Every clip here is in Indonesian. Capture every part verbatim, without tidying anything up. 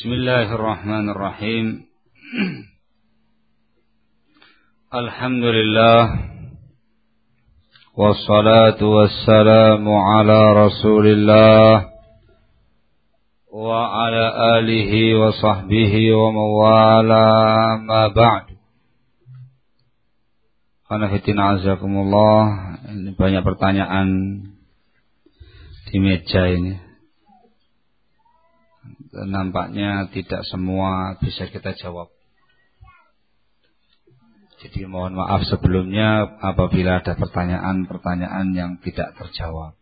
Bismillahirrahmanirrahim. Alhamdulillah. Wassalatu wassalamu ala Rasulillah wa ala alihi wa sahbihi wa mawala ma ba'du. Khanafitina azakumullah. Ini banyak pertanyaan di meja ini. Nampaknya tidak semua bisa kita jawab. Jadi mohon maaf sebelumnya apabila ada pertanyaan-pertanyaan yang tidak terjawab.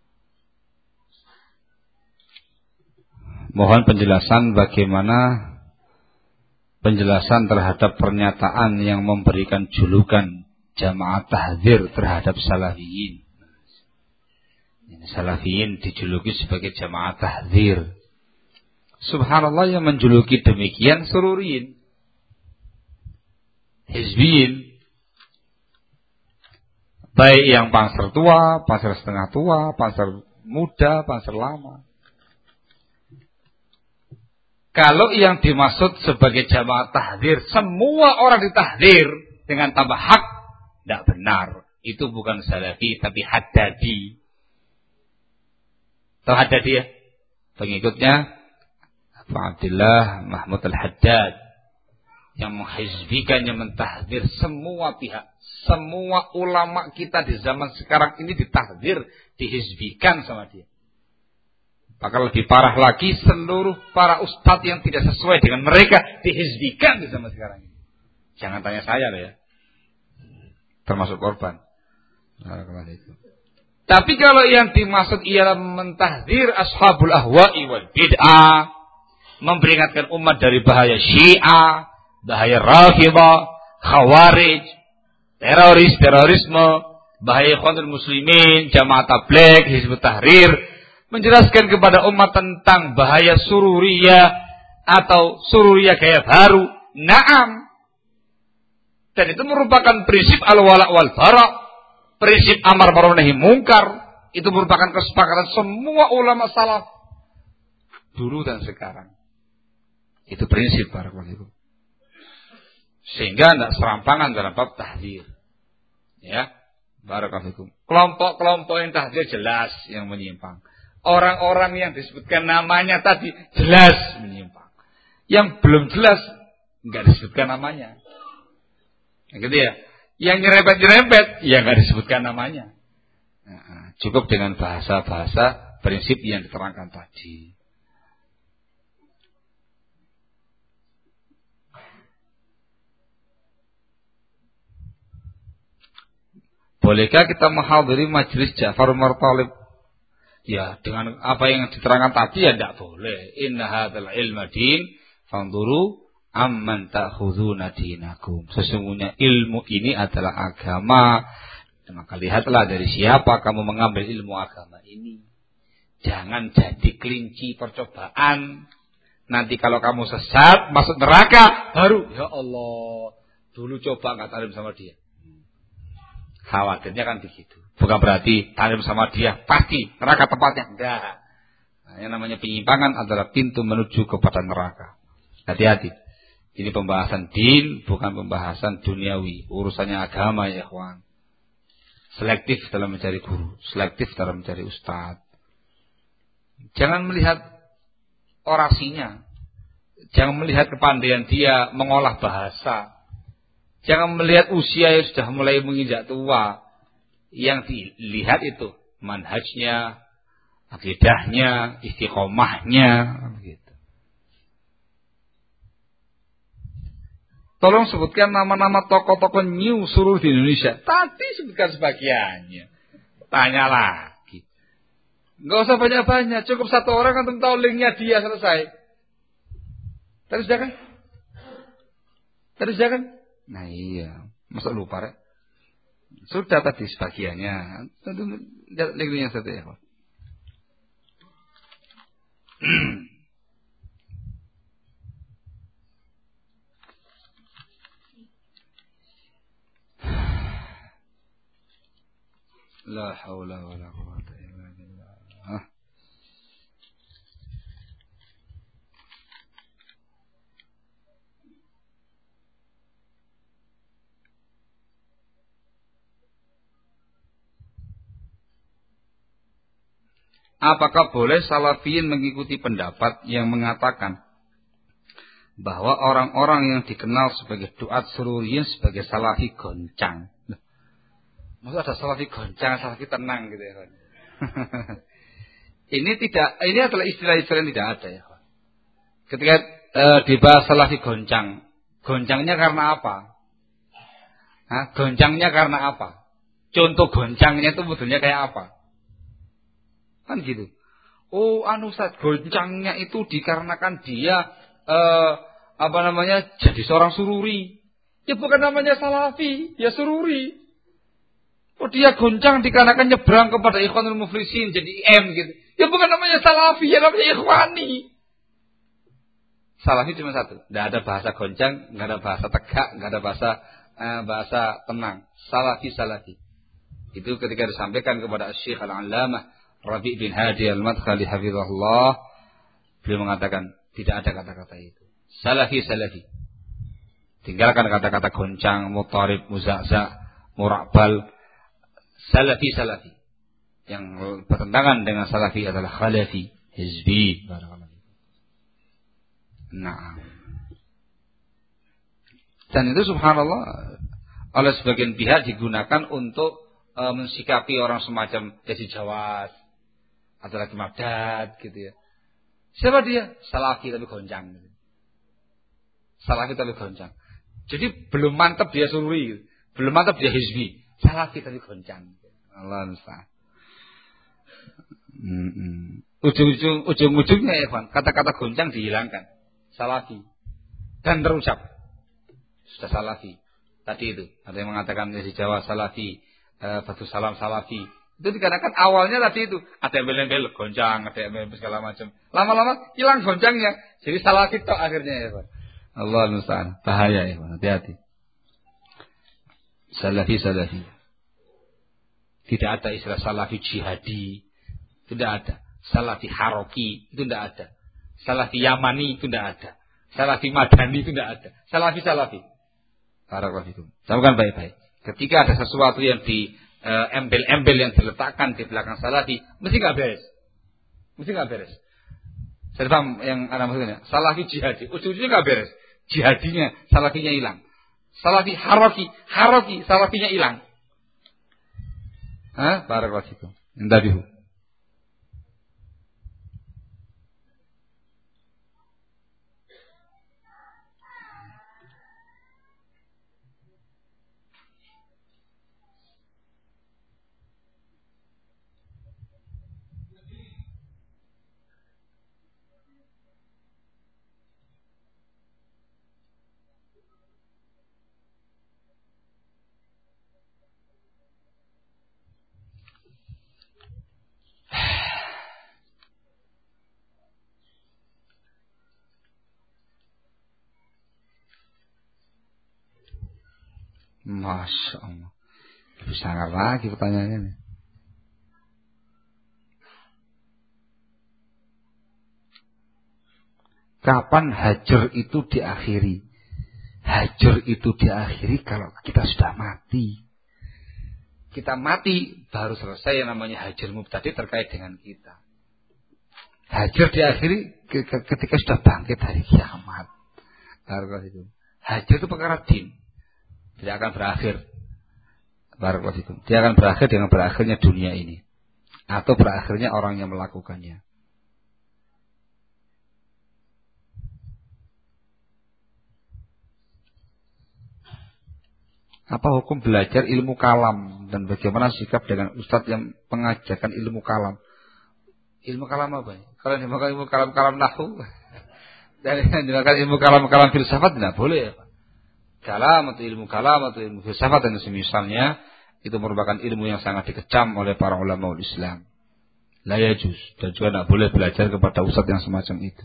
Mohon penjelasan bagaimana penjelasan terhadap pernyataan yang memberikan julukan jamaah tahdzir terhadap salafiyin. Salafiyin dijuluki sebagai jamaah tahdzir. Subhanallah, yang menjuluki demikian sururiyin, hizbiyin, baik yang panser tua, panser setengah tua, panser muda, panser lama. Kalau yang dimaksud sebagai jamaah tahdzir semua orang ditahdzir dengan tambah hak, tidak benar. Itu bukan salafi tapi haddadi. Tahu haddadi ya? Pengikutnya Pak Abdullah Mahmud Al-Haddad yang menghizbikan, yang mentahdzir semua pihak. Semua ulama kita di zaman sekarang ini ditahdzir, dihizbikan sama dia. Bahkan lebih parah lagi, seluruh para ustadz yang tidak sesuai dengan mereka dihizbikan di zaman sekarang ini. Jangan tanya saya loh ya, termasuk korban. Tapi kalau yang dimaksud ialah mentahdzir ashabul ahwa'i wal bid'ah, memperingatkan umat dari bahaya Syiah, bahaya Rafidhah, Khawarij, teroris, terorisme, bahaya Ikhwanul Muslimin, Jamaah Tabligh, Hizbut Tahrir, menjelaskan kepada umat tentang bahaya sururiyah atau sururiyah gaya baru. Naam. Dan itu merupakan prinsip al-wala' wal bara', prinsip amar ma'ruf nahi munkar. Itu merupakan kesepakatan semua ulama salaf dulu dan sekarang. Itu prinsip barakallahu. Sehingga tidak serampangan dalam bab tahdzir. Ya, barakallahu. Kelompok-kelompok yang tahdzir jelas yang menyimpang. Orang-orang yang disebutkan namanya tadi jelas menyimpang. Yang belum jelas enggak disebutkan namanya. Gitu ya. Yang nyerempet-nyerempet ya enggak disebutkan namanya. Nah, cukup dengan bahasa-bahasa prinsip yang diterangkan tadi. Bolehkah kita menghadiri majelis Ja'far Umar Thalib? Ya, dengan apa yang diterangkan tadi ya tidak boleh. Inna hadzal ilma din fanzuru amman ta'khuduna dinakum. Sesungguhnya ilmu ini adalah agama. Maka lihatlah dari siapa kamu mengambil ilmu agama ini. Jangan jadi kelinci percobaan. Nanti kalau kamu sesat, masuk neraka, baru ya Allah, dulu coba enggak talim sama dia. Khawatirnya kan begitu. Bukan berarti talim sama dia pasti neraka tempatnya. Enggak. Nah, yang namanya penyimpangan adalah pintu menuju kepada neraka. Hati-hati. Ini pembahasan din, bukan pembahasan duniawi. Urusannya agama ya ikhwan. Selektif dalam mencari guru, selektif dalam mencari ustadz. Jangan melihat orasinya. Jangan melihat kepandaian dia mengolah bahasa. Jangan melihat usia yang sudah mulai menginjak tua. Yang dilihat itu manhajnya, akidahnya, istiqomahnya. Begitu. Tolong sebutkan nama-nama tokoh-tokoh new surur di Indonesia. Tadi sebutkan sebagiannya. Tanya lagi. Nggak usah banyak-banyak. Cukup satu orang kan tahu linknya dia, selesai. Tadi sudah kan? Tadi sudah kan? Nah iya, masa lupa rek? Sudah tadi sebagiannya. Lihat linknya satu ya. La haula wala quwwata illa billah. apakah boleh salafiyin mengikuti pendapat yang mengatakan bahwa orang-orang yang dikenal sebagai duat sururiyin sebagai salafi goncang? Maksud ada salafi goncang, salafi tenang gitu ya. Ini tidak, ini adalah istilah-istilah yang tidak ada ya. Ketika e, dibahas salafi goncang, goncangnya karena apa? Hah? Goncangnya karena apa? Contoh goncangnya itu modelnya kayak apa? Kan gitu. Oh, anu Ustaz, goncangnya itu dikarenakan dia eh, apa namanya? Jadi seorang sururi. Ya bukan namanya salafi, ya sururi. Oh, dia goncang dikarenakan nyebrang kepada Ikhwanul Muflisin jadi I M gitu. Ya bukan namanya salafi, ya namanya ikhwani. Salafi cuma satu, enggak ada bahasa goncang, enggak ada bahasa tegak, enggak ada bahasa eh, bahasa tenang. Salafi salafi. Itu ketika disampaikan kepada Syekh Al-Allamah Rabi' bin Hadi Al-Madkhali hafizahullah, beliau mengatakan tidak ada kata-kata itu. Salafi salafi. Tinggalkan kata-kata goncang, mutarib, muzazza, murabal. Salafi salafi. Yang bertentangan dengan salafi adalah khalafi, hizbi. Nah. Dan itu subhanallah oleh sebagian pihak digunakan untuk e, mensikapi orang semacam Yazid Jawad atau lagi Mabdad gitu ya. Siapa dia? Salafi tapi goncang. Salafi tapi goncang. Jadi belum mantap dia sururi, gitu. Belum mantap dia hizbi. Salafi tapi goncang. Allah Ustaz. Hmm. Ujung-ujung ujung-ujungnya ya, Pak, kata-kata goncang dihilangkan. Salafi dan terucap sudah salafi. Tadi itu ada yang mengatakan di Jawa salafi, eh, Batu Salam salafi. Itu dikarenakan awalnya tadi itu ada yang embel-embel goncang, ada yang embel segala macam. Lama-lama hilang goncangnya, jadi salafi tok akhirnya ya, Pak. Allah musta'an. Bahaya ya, Pak. Hati-hati. Salafi salafi. Tidak ada istilah salafi jihadi. Tidak ada. Salafi haroki itu tidak ada. Salafi Yamani itu tidak ada. Salafi Madani itu tidak ada. Salafi salafi. Barakallahu. Camkan baik-baik. Ketika ada sesuatu yang di e, embel-embel yang diletakkan di belakang salafi, mesti nggak beres. Mesti nggak beres. Saya paham yang ana maksudnya. Salafi jihadi, ujung-ujungnya nggak beres. Jihadinya, salafinya hilang. Salafi haroki, haroki, salafinya hilang. Hah? Barakallahu. Intabihu. Masya Allah. Bisa nggak lagi pertanyaannya. Kapan hajar itu diakhiri? Hajar itu diakhiri kalau kita sudah mati. Kita mati baru selesai yang namanya hajar mubtadi terkait dengan kita. Hajar diakhiri ketika sudah bangkit dari kiamat. Hajar itu perkara din. Tidak akan berakhir. Barakallahu. Dia akan berakhir dengan berakhirnya dunia ini. Atau berakhirnya orang yang melakukannya. Apa hukum belajar ilmu kalam? Dan bagaimana sikap dengan ustadz yang mengajarkan ilmu kalam? Ilmu kalam apa? Kalau dimakan ilmu kalam-kalam nahwu. Dan dimakan ilmu kalam-kalam filsafat tidak boleh ya Pak. Kalam atau ilmu kalam atau ilmu filsafat dan semisalnya itu merupakan ilmu yang sangat dikecam oleh para ulama Islam. La yajuz, dan juga tidak boleh belajar kepada ustadz yang semacam itu.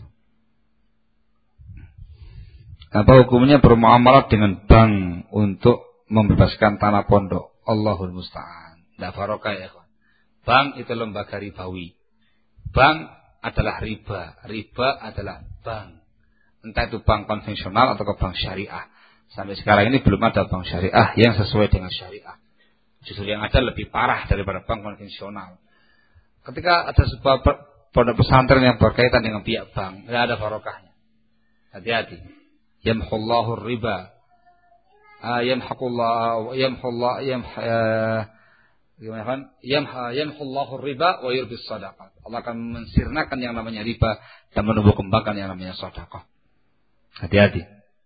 Apa hukumnya bermuamalah dengan bank untuk membebaskan tanah pondok? Allahul musta'an. Tidak barokah ya kawan. Bank itu lembaga ribawi. Bank adalah riba. Riba adalah bank. Entah itu bank konvensional atau bank syariah. Sampai sekarang ini belum ada bank syariah yang sesuai dengan syariah. Justru yang ada lebih parah daripada bank konvensional. Ketika ada sebuah pondok pesantren yang berkaitan dengan pihak bank, tidak ada barokahnya. Hati-hati. Yamhullahu riba. Yamhaqullah yamhullah yam gimana kan? Yamhullahu riba wa yurbis shadaqat. Allah akan mensirnakan yang namanya riba dan menumbuh kembangkan yang namanya sedekah. Hati-hati.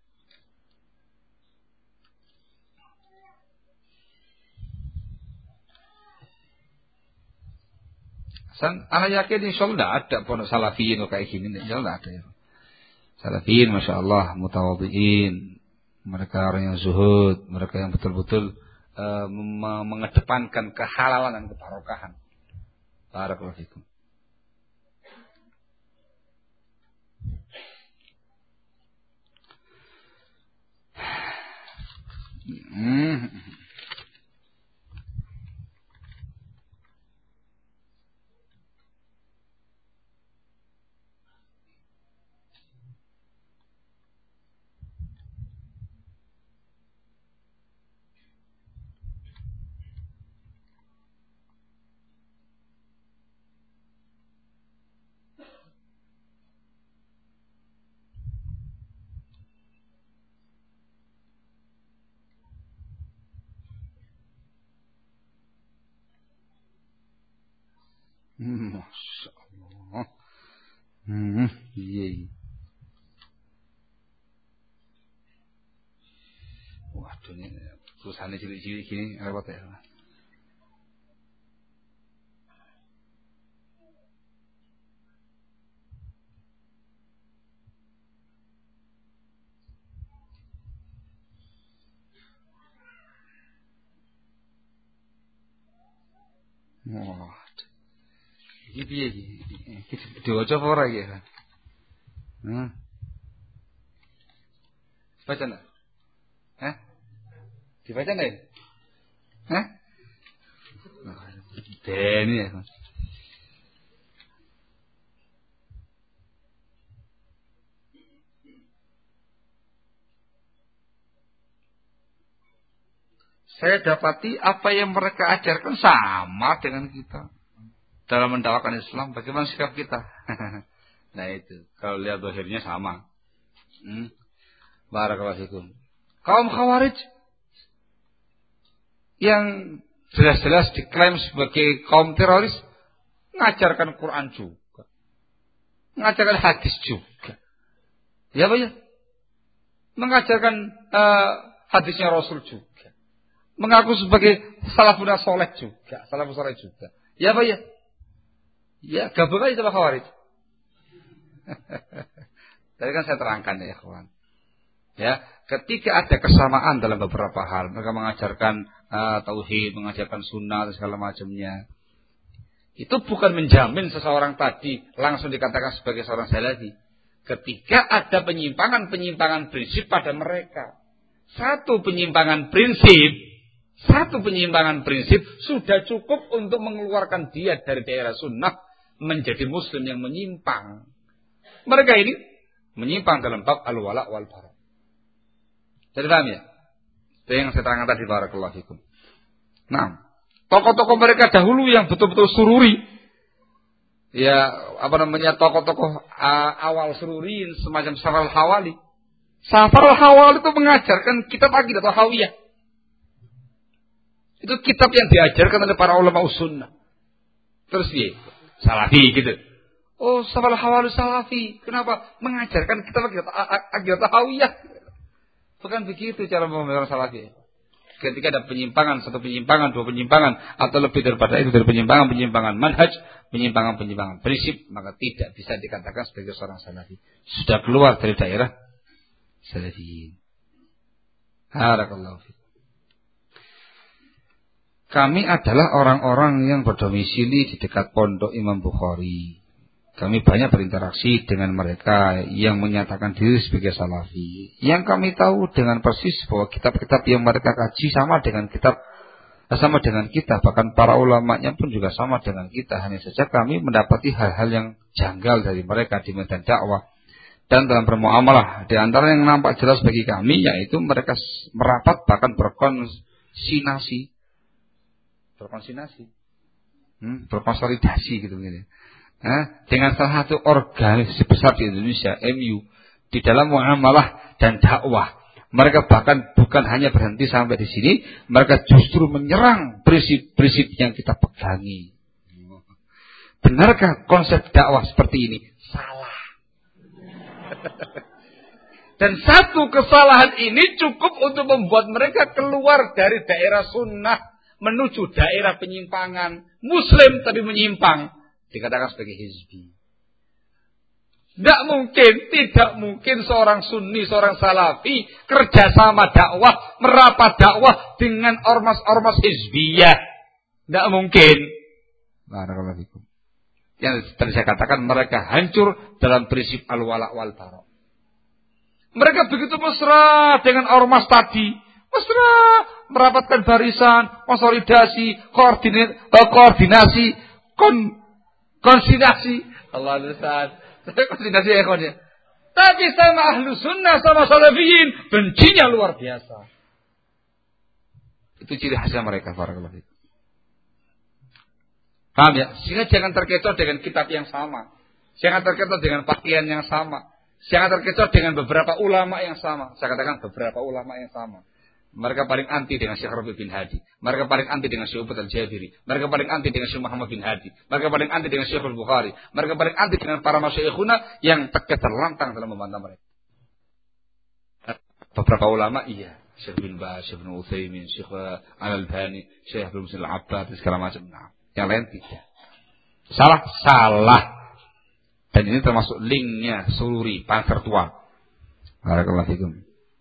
San, anak yakin insya Allah tidak ada pondok salafiyin kayak gini, insya Allah ada ya. Salafiyin, masya Allah, mutawadhiin, mereka orang yang zuhud, mereka yang betul-betul uh, mengedepankan kehalalan dan kebarokahan. Barakallahu fikum. Hmm. Masya Allah. Hmm, iya, iya. Waduh, ini tulisannya cilik-cilik gini repot ya. Wah. Iki piye iki? Iki diwaca apa ora iki? Hmm. Baca enggak? Hah? Dibaca enggak? Hah? Deni ya. Saya dapati apa yang mereka ajarkan sama dengan kita. Dalam mendakwakan Islam, bagaimana sikap kita? Nah itu, kalau lihat zahirnya sama. Hmm. Barakallahu fikum. Kaum Khawarij yang jelas-jelas diklaim sebagai kaum teroris, mengajarkan Quran juga, mengajarkan hadis juga. Ya Pak ya? Mengajarkan uh, hadisnya Rasul juga. Mengaku sebagai salafun saleh juga, salafun saleh juga. Ya Pak ya? Ya, gabung aja sama Khawarij. Tadi kan saya terangkan ya, kawan. Ya, ketika ada kesamaan dalam beberapa hal, mereka mengajarkan uh, tauhid, mengajarkan sunnah dan segala macamnya. Itu bukan menjamin seseorang tadi langsung dikatakan sebagai seorang salafi. Ketika ada penyimpangan-penyimpangan prinsip pada mereka. Satu penyimpangan prinsip, satu penyimpangan prinsip sudah cukup untuk mengeluarkan dia dari daerah sunnah menjadi muslim yang menyimpang. Mereka ini menyimpang dalam bab al-wala wal bara. Jadi paham ya? Itu yang saya terangkan tadi, barakallahu fikum. Nah, tokoh-tokoh mereka dahulu yang betul-betul sururi, ya apa namanya, tokoh-tokoh uh, awal sururin semacam Safar al-Hawali. Safar al-Hawali itu mengajarkan kitab akidah atau hawiyah. Itu kitab yang diajarkan oleh para ulama sunnah. Terus dia salafi gitu. Oh, Safar al-Hawali salafi. Kenapa? Mengajarkan kitab akidah atau hawiyah. Bukan begitu cara pemahaman salafi. Ketika ada penyimpangan, satu penyimpangan, dua penyimpangan, atau lebih daripada itu dari penyimpangan-penyimpangan manhaj, penyimpangan-penyimpangan prinsip, maka tidak bisa dikatakan sebagai seorang salafi. Sudah keluar dari daerah salafiyin. Barakallahu fiik. Kami adalah orang-orang yang berdomisili di dekat pondok Imam Bukhari. Kami banyak berinteraksi dengan mereka yang menyatakan diri sebagai salafi. Yang kami tahu dengan persis bahwa kitab-kitab yang mereka kaji sama dengan kitab sama dengan kita, bahkan para ulamanya pun juga sama dengan kita. Hanya saja kami mendapati hal-hal yang janggal dari mereka di medan dakwah dan dalam bermuamalah. Di antara yang nampak jelas bagi kami yaitu mereka merapat bahkan berkonsinasi. Berkonsinasi. Hmm, berkonsolidasi gitu begini. Nah, dengan salah satu organisasi besar di Indonesia, M U, di dalam muamalah dan dakwah. Mereka bahkan bukan hanya berhenti sampai di sini, mereka justru menyerang prinsip-prinsip yang kita pegangi. Benarkah konsep dakwah seperti ini? Salah. Dan satu kesalahan ini cukup untuk membuat mereka keluar dari daerah sunnah menuju daerah penyimpangan. Muslim tapi menyimpang. Dikatakan sebagai hizbi. Tidak mungkin, tidak mungkin seorang sunni, seorang salafi kerjasama dakwah, merapat dakwah dengan ormas-ormas hizbiyah. Tidak mungkin. Barakallahu fikum. Yang tadi saya katakan mereka hancur dalam prinsip al-wala' wal bara'. Mereka begitu mesra dengan ormas tadi. Mesra merapatkan barisan, konsolidasi, koordinasi, koordinasi, kon, konsinasi. Allah Ustaz. Konsolidasi ekonnya. Tapi sama ahlu sunnah, sama salafiyin, bencinya luar biasa. Itu ciri khasnya mereka. Barakallahu fikum. Paham ya? Sehingga jangan terkecoh dengan kitab yang sama. Jangan terkecoh dengan pakaian yang sama. Jangan terkecoh dengan beberapa ulama yang sama. Saya katakan beberapa ulama yang sama. Mereka paling anti dengan Syekh Rabi bin Hadi. Mereka paling anti dengan Syekh Ubud al-Jabiri. Mereka paling anti dengan Syekh Muhammad bin Hadi. Mereka paling anti dengan Syekh al-Bukhari. Mereka paling anti dengan para masyayikhuna yang tegas terlantang dalam membantah mereka. Beberapa ulama iya. Syekh bin Baz, Syekh bin Utsaimin, Syekh Al-Albani, Syekh Abdul Muhsin Al-Abbad, segala macam. Nah, yang lain tidak. Salah, salah. Dan ini termasuk linknya Sururi, Panser Tua. Barakallahu fikum.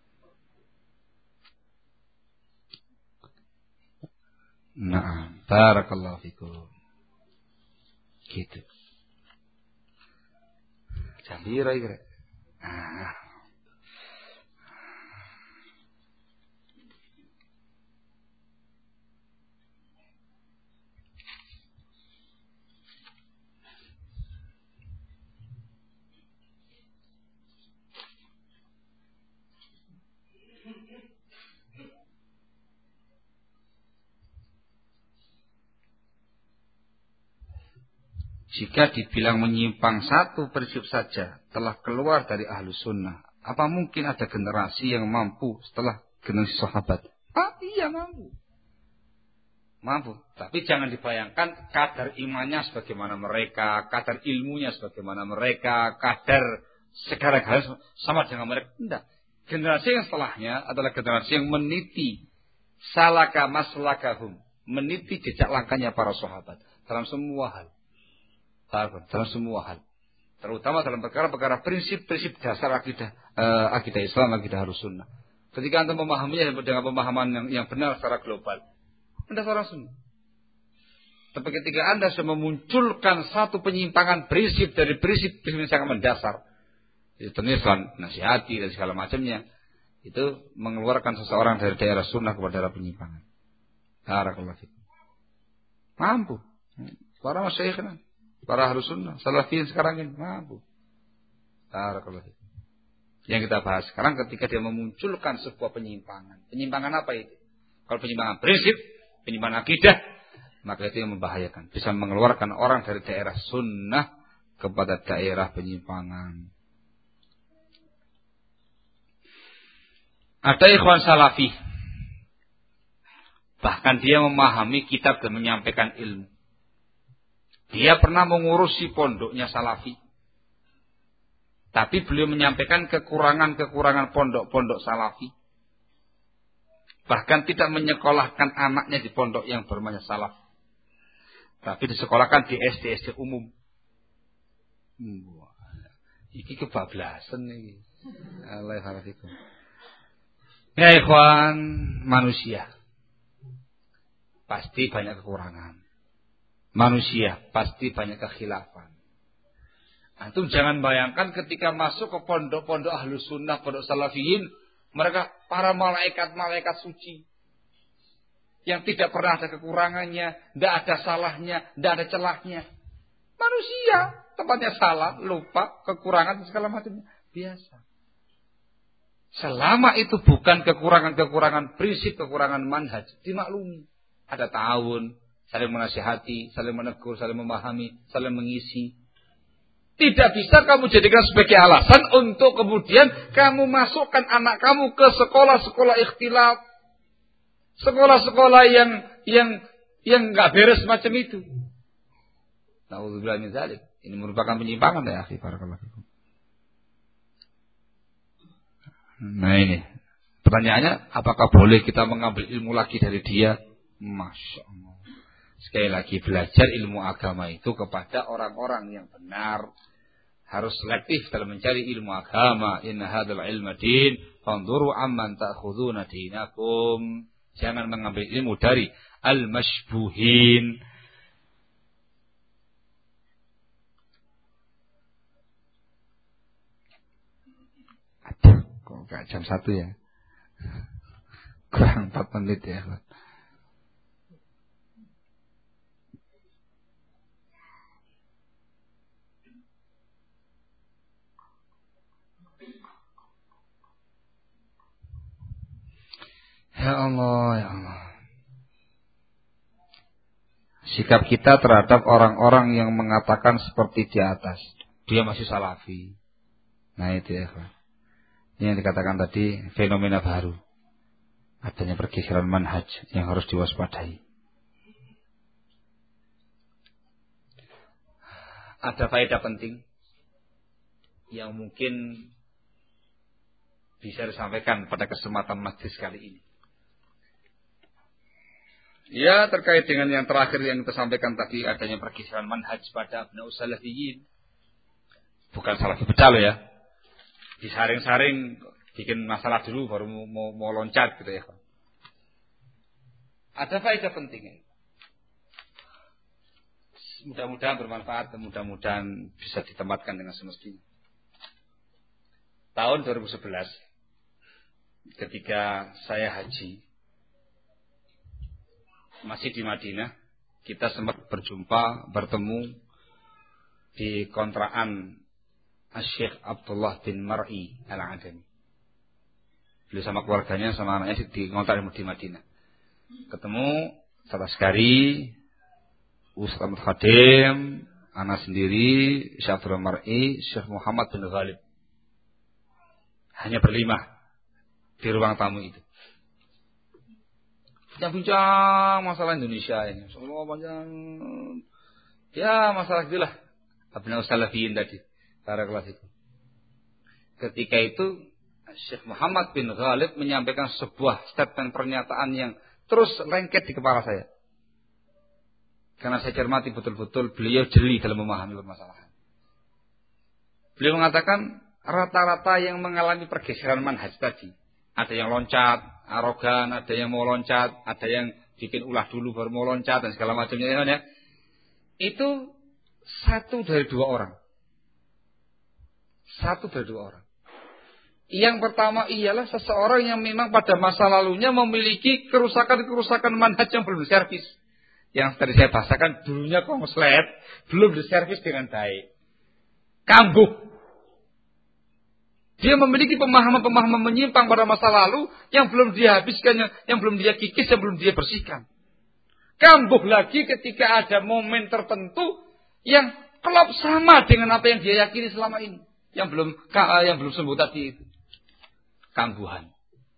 Nah, barakallahu fikum. Gitu. Jambira kira. Ah. Jika dibilang menyimpang satu prinsip saja telah keluar dari ahlu sunnah, apa mungkin ada generasi yang mampu setelah generasi sahabat? Ah iya mampu. Mampu. Tapi jangan dibayangkan kadar imannya sebagaimana mereka, kadar ilmunya sebagaimana mereka, kadar segala-galanya sama dengan mereka. Tidak. Generasi yang setelahnya adalah generasi yang meniti salaka maslakahum, meniti jejak langkahnya para sahabat dalam semua hal. Dalam semua hal, terutama dalam perkara-perkara prinsip-prinsip dasar akidah uh, akidah Islam, akidah Ahlus Sunnah. Ketika anda memahaminya dengan pemahaman yang, yang benar secara global, anda seorang Sunnah. Tapi ketika anda sudah memunculkan satu penyimpangan prinsip dari prinsip-prinsip yang sangat mendasar, itu tentunya selain nasihati dan segala macamnya, itu mengeluarkan seseorang dari daerah Sunnah kepada daerah penyimpangan. Barakallahu fikum. Mampu. Para masyayikhna, para Ahlus Sunnah, salafiyin sekarang ini mampu. Barakallahu fikum. Yang kita bahas sekarang ketika dia memunculkan sebuah penyimpangan. Penyimpangan apa itu? Kalau penyimpangan prinsip, penyimpangan akidah, maka itu yang membahayakan. Bisa mengeluarkan orang dari daerah sunnah kepada daerah penyimpangan. Ada ikhwan salafi, bahkan dia memahami kitab dan menyampaikan ilmu. Dia pernah mengurusi pondoknya salafi. Tapi beliau menyampaikan kekurangan-kekurangan pondok-pondok salafi. Bahkan tidak menyekolahkan anaknya di pondok yang bermanya salaf. Tapi disekolahkan di S D S D umum. Wah, ini kebablasan nih. Allah harafikum. Ya ikhwan, manusia pasti banyak kekurangan. Manusia pasti banyak kekhilafan. Antum jangan bayangkan ketika masuk ke pondok-pondok Ahlus Sunnah, pondok salafiyin, mereka para malaikat-malaikat suci yang tidak pernah ada kekurangannya, tidak ada salahnya, tidak ada celahnya. Manusia tempatnya salah, lupa, kekurangan segala macamnya biasa. Selama itu bukan kekurangan-kekurangan prinsip, kekurangan manhaj, dimaklumi. Ada tahun, saling menasihati, saling menegur, saling memahami, saling mengisi. Tidak bisa kamu jadikan sebagai alasan untuk kemudian kamu masukkan anak kamu ke sekolah-sekolah ikhtilat, sekolah-sekolah yang yang yang nggak beres macam itu. Nauzubillah min dzalik. Ini merupakan penyimpangan ya, akhi, barakallahu fikum. Nah ini pertanyaannya, apakah boleh kita mengambil ilmu lagi dari dia? Masya Allah. Sekali lagi, belajar ilmu agama itu kepada orang-orang yang benar. Harus selektif dalam mencari ilmu agama. Inna hadzal ilma din, fanzuru amman ta'khuduna dinakum. Jangan mengambil ilmu dari al-mashbuhin. Aduh, kok gak jam satu ya? Kurang empat menit ya. Ya Allah, ya Allah. Sikap kita terhadap orang-orang yang mengatakan seperti di atas, dia masih salafi. Nah itu ya, Pak. Ini yang dikatakan tadi fenomena baru. Adanya pergeseran manhaj yang harus diwaspadai. Ada faedah penting yang mungkin bisa disampaikan pada kesempatan majlis kali ini. Ya, terkait dengan yang terakhir yang kita sampaikan tadi, adanya pergeseran manhaj pada abna'us salafiyin. Bukan salafi pecah loh ya. Disaring-saring, bikin masalah dulu baru mau, mau, mau loncat gitu ya. Ada faedah pentingnya. Mudah-mudahan bermanfaat dan mudah-mudahan bisa ditempatkan dengan semestinya. Tahun dua ribu sebelas, ketika saya haji, masih di Madinah, kita sempat berjumpa, bertemu di kontrakan Syekh Abdullah bin Mar'i Al-Adani. Beliau sama keluarganya, sama anaknya di kontrak di Madinah. Ketemu Ustaz Askari, Ustaz Ahmad Khadim, anak sendiri, Syekh Abdullah Mar'i, Syekh Muhammad bin Ghalib. Hanya berlima di ruang tamu itu. Bincang-bincang masalah Indonesia ini. Semua panjang. Ya masalah itulah. Abna'us salafiyin tadi. Barakallahu fikum. Ketika itu Syekh Muhammad bin Ghalib menyampaikan sebuah statement pernyataan yang terus lengket di kepala saya. Karena saya cermati betul-betul beliau jeli dalam memahami permasalahan. Beliau mengatakan rata-rata yang mengalami pergeseran manhaj tadi. Ada yang loncat, arogan, ada yang mau loncat, ada yang bikin ulah dulu baru mau loncat dan segala macamnya ya. Itu satu dari dua orang. Satu dari dua orang. Yang pertama ialah seseorang yang memang pada masa lalunya memiliki kerusakan-kerusakan manhaj yang belum diservis. Yang tadi saya bahasakan dulunya konslet, belum diservis dengan baik. Kambuh. Dia memiliki pemahaman-pemahaman menyimpang pada masa lalu yang belum dia habiskan, yang, yang belum dia kikis, yang belum dia bersihkan. Kambuh lagi ketika ada momen tertentu yang klop sama dengan apa yang dia yakini selama ini. Yang belum yang belum sembuh tadi itu. Kambuhan.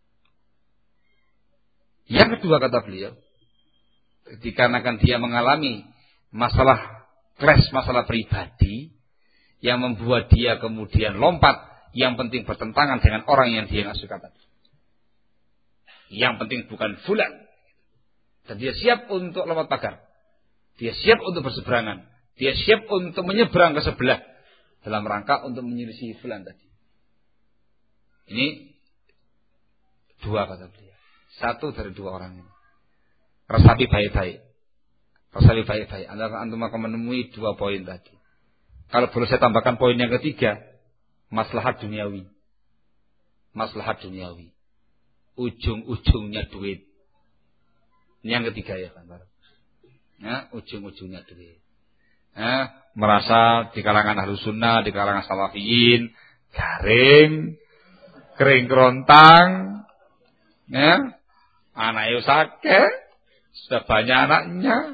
Yang kedua kata beliau, ketika akan dia mengalami masalah clash, masalah pribadi yang membuat dia kemudian lompat, yang penting bertentangan dengan orang yang dia nggak suka tadi. Yang penting bukan fulan. Dan dia siap untuk lompat pagar. Dia siap untuk berseberangan. Dia siap untuk menyeberang ke sebelah dalam rangka untuk menyelisih fulan tadi. Ini dua kata beliau. Satu dari dua orang ini. Resapi baik-baik. Resapi baik-baik. Anda antum akan menemui dua poin tadi. Kalau boleh saya tambahkan poin yang ketiga. Maslahat duniawi. Maslahat duniawi. Ujung-ujungnya duit. Ini yang ketiga ya kan. Ya, ujung-ujungnya duit. Ya, merasa di kalangan Ahlus Sunnah, di kalangan Salafiyin, garing, kering kerontang, ya, anaknya sakit, sudah banyak anaknya,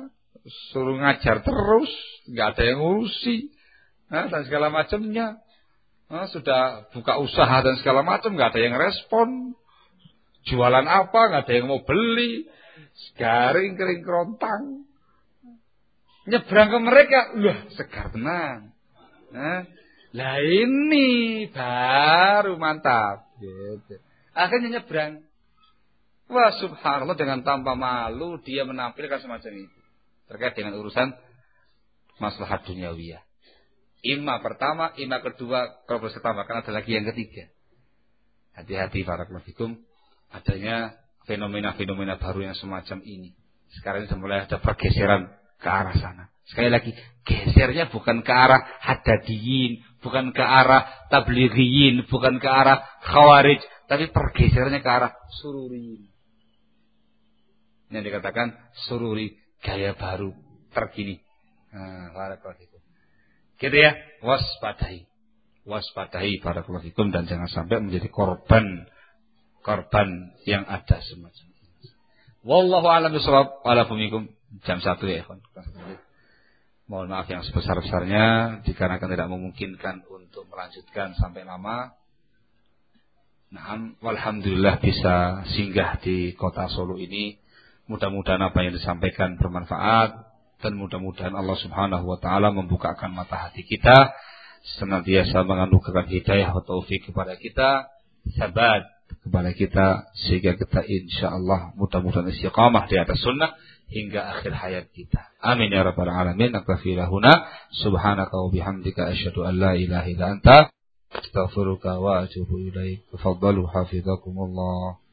suruh ngajar terus, nggak ada yang ngurusi, nah, dan segala macamnya. Nah, sudah buka usaha dan segala macam, nggak ada yang respon. Jualan apa, nggak ada yang mau beli. Garing kering kerontang. Nyebrang ke mereka, wah segar tenang. Nah, lah ini baru mantap. Gitu. Akhirnya nyebrang. Wah subhanallah, dengan tanpa malu dia menampilkan semacam itu. Terkait dengan urusan maslahat duniawiyah. Ima pertama, ima kedua, kalau boleh saya tambahkan ada lagi yang ketiga. Hati-hati para fikum, adanya fenomena-fenomena baru yang semacam ini. Sekarang ini mulai ada pergeseran ke arah sana. Sekali lagi, gesernya bukan ke arah haddadiyin, bukan ke arah tablighiyin, bukan ke arah khawarij, tapi pergeserannya ke arah sururiyin. Yang dikatakan sururi, gaya baru, terkini. Nah, barakallahu. Gitu ya, waspadai. Waspadai barakallahu fikum, dan jangan sampai menjadi korban korban yang ada semacam ini. Wallahu a'lam bishawab. Wa'alaikum jam satu ya, ikhwan. Mohon maaf yang sebesar-besarnya dikarenakan tidak memungkinkan untuk melanjutkan sampai lama. Nah, walhamdulillah bisa singgah di kota Solo ini. Mudah-mudahan apa yang disampaikan bermanfaat, dan mudah-mudahan Allah Subhanahu wa taala membukakan mata hati kita, senantiasa menganugerahkan hidayah wa taufik kepada kita, sabat kepada kita, sehingga kita insyaallah mudah-mudahan istiqamah di atas sunnah hingga akhir hayat kita. Amin ya rabbal alamin. Naktafi lahuna subhanaka wa bihamdika asyhadu an la ilaha illa anta astaghfiruka wa atubu ilaik. Tafaddalu hafizakumullah.